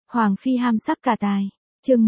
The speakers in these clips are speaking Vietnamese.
Hoàng phi ham sắc cả tài. Chương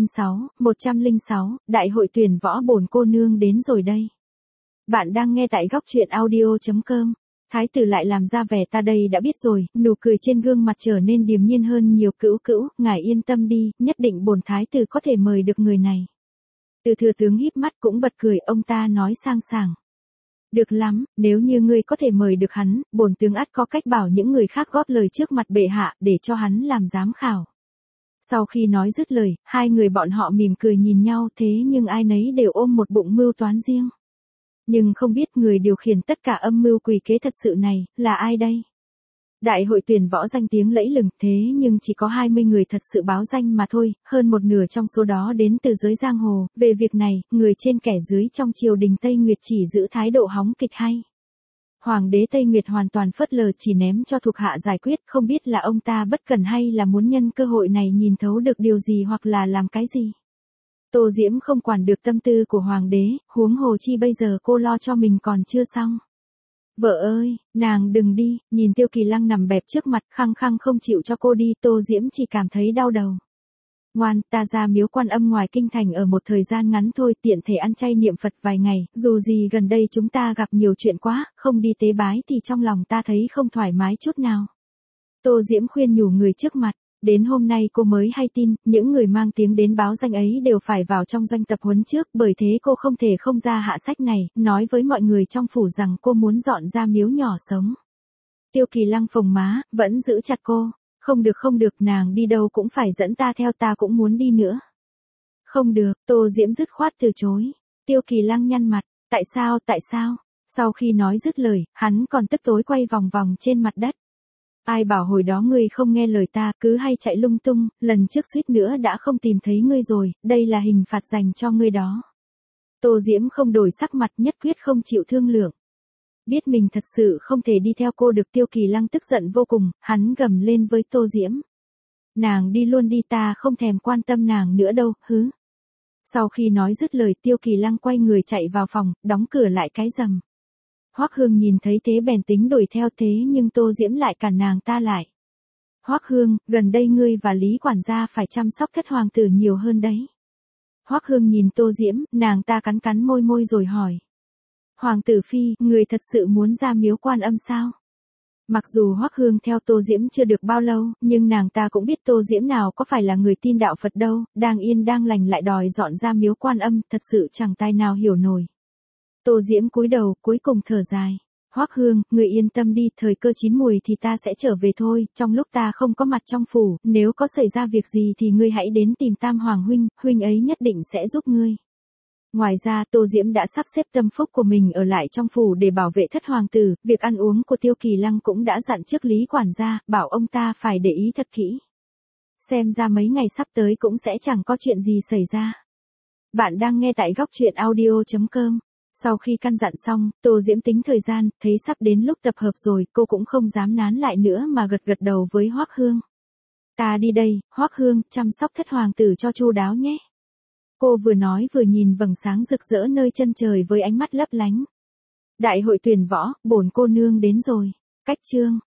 106, Đại hội tuyển võ bổn cô nương đến rồi đây. Bạn đang nghe tại góc truyện audio.com. Thái tử lại làm ra vẻ ta đây đã biết rồi, nụ cười trên gương mặt trở nên điềm nhiên hơn nhiều. Cữu, ngài yên tâm đi, nhất định bổn thái tử có thể mời được người này. Từ thừa tướng híp mắt cũng bật cười, ông ta nói sang sảng. Được lắm, nếu như ngươi có thể mời được hắn, bổn tướng ắt có cách bảo những người khác góp lời trước mặt bệ hạ để cho hắn làm giám khảo. Sau khi nói dứt lời, hai người bọn họ mỉm cười nhìn nhau, thế nhưng ai nấy đều ôm một bụng mưu toán riêng. Nhưng không biết người điều khiển tất cả âm mưu quỷ kế thật sự này, là ai đây? Đại hội tuyển võ danh tiếng lẫy lừng, thế nhưng chỉ có 20 người thật sự báo danh mà thôi, hơn một nửa trong số đó đến từ giới giang hồ. Về việc này, người trên kẻ dưới trong triều đình Tây Nguyệt chỉ giữ thái độ hóng kịch hay. Hoàng đế Tây Nguyệt hoàn toàn phớt lờ, chỉ ném cho thuộc hạ giải quyết, không biết là ông ta bất cẩn hay là muốn nhân cơ hội này nhìn thấu được điều gì hoặc là làm cái gì. Tô Diễm không quản được tâm tư của hoàng đế, huống hồ chi bây giờ cô lo cho mình còn chưa xong. Vợ ơi, nàng đừng đi, nhìn Tiêu Kỳ Lăng nằm bẹp trước mặt, khăng khăng không chịu cho cô đi, Tô Diễm chỉ cảm thấy đau đầu. Ngoan, ta ra miếu Quan Âm ngoài kinh thành ở một thời gian ngắn thôi, tiện thể ăn chay niệm Phật vài ngày, dù gì gần đây chúng ta gặp nhiều chuyện quá, không đi tế bái thì trong lòng ta thấy không thoải mái chút nào. Tô Diễm khuyên nhủ người trước mặt. Đến hôm nay cô mới hay tin, những người mang tiếng đến báo danh ấy đều phải vào trong doanh tập huấn trước, bởi thế cô không thể không ra hạ sách này, nói với mọi người trong phủ rằng cô muốn dọn ra miếu nhỏ sống. Tiêu Kỳ Lăng phồng má, vẫn giữ chặt cô. Không được, nàng đi đâu cũng phải dẫn ta theo, ta cũng muốn đi nữa. Không được, Tô Diễm dứt khoát từ chối. Tiêu Kỳ Lăng nhăn mặt, tại sao? Sau khi nói dứt lời, hắn còn tức tối quay vòng vòng trên mặt đất. Ai bảo hồi đó ngươi không nghe lời ta, cứ hay chạy lung tung, lần trước suýt nữa đã không tìm thấy ngươi rồi, đây là hình phạt dành cho ngươi đó. Tô Diễm không đổi sắc mặt, nhất quyết không chịu thương lượng. Biết mình thật sự không thể đi theo cô được, Tiêu Kỳ Lăng tức giận vô cùng, hắn gầm lên với Tô Diễm. Nàng đi luôn đi, ta không thèm quan tâm nàng nữa đâu, hứ. Sau khi nói dứt lời, Tiêu Kỳ Lăng quay người chạy vào phòng, đóng cửa lại cái rầm. Hoắc Hương nhìn thấy thế bèn tính đuổi theo, thế nhưng Tô Diễm lại cản nàng ta lại. Hoắc Hương, gần đây ngươi và Lý quản gia phải chăm sóc thất hoàng tử nhiều hơn đấy. Hoắc Hương nhìn Tô Diễm, nàng ta cắn môi rồi hỏi. Hoàng tử phi, người thật sự muốn ra miếu Quan Âm sao? Mặc dù Hoắc Hương theo Tô Diễm chưa được bao lâu, nhưng nàng ta cũng biết Tô Diễm nào có phải là người tin đạo Phật đâu, đang yên đang lành lại đòi dọn ra miếu Quan Âm, thật sự chẳng tài nào hiểu nổi. Tô Diễm cúi đầu, cuối cùng thở dài. Hoắc Hương, người yên tâm đi, thời cơ chín mùi thì ta sẽ trở về thôi, trong lúc ta không có mặt trong phủ, nếu có xảy ra việc gì thì ngươi hãy đến tìm Tam Hoàng huynh ấy nhất định sẽ giúp ngươi. Ngoài ra, Tô Diễm đã sắp xếp tâm phúc của mình ở lại trong phủ để bảo vệ thất hoàng tử, việc ăn uống của Tiêu Kỳ Lăng cũng đã dặn trước Lý quản gia, bảo ông ta phải để ý thật kỹ. Xem ra mấy ngày sắp tới cũng sẽ chẳng có chuyện gì xảy ra. Bạn đang nghe tại góc truyện audio.com. Sau khi căn dặn xong, Tô Diễm tính thời gian, thấy sắp đến lúc tập hợp rồi, cô cũng không dám nán lại nữa mà gật đầu với Hoắc Hương. Ta đi đây, Hoắc Hương, chăm sóc thất hoàng tử cho chu đáo nhé. Cô vừa nói vừa nhìn vầng sáng rực rỡ nơi chân trời với ánh mắt lấp lánh. Đại hội tuyển võ, bổn cô nương đến rồi. Cách chương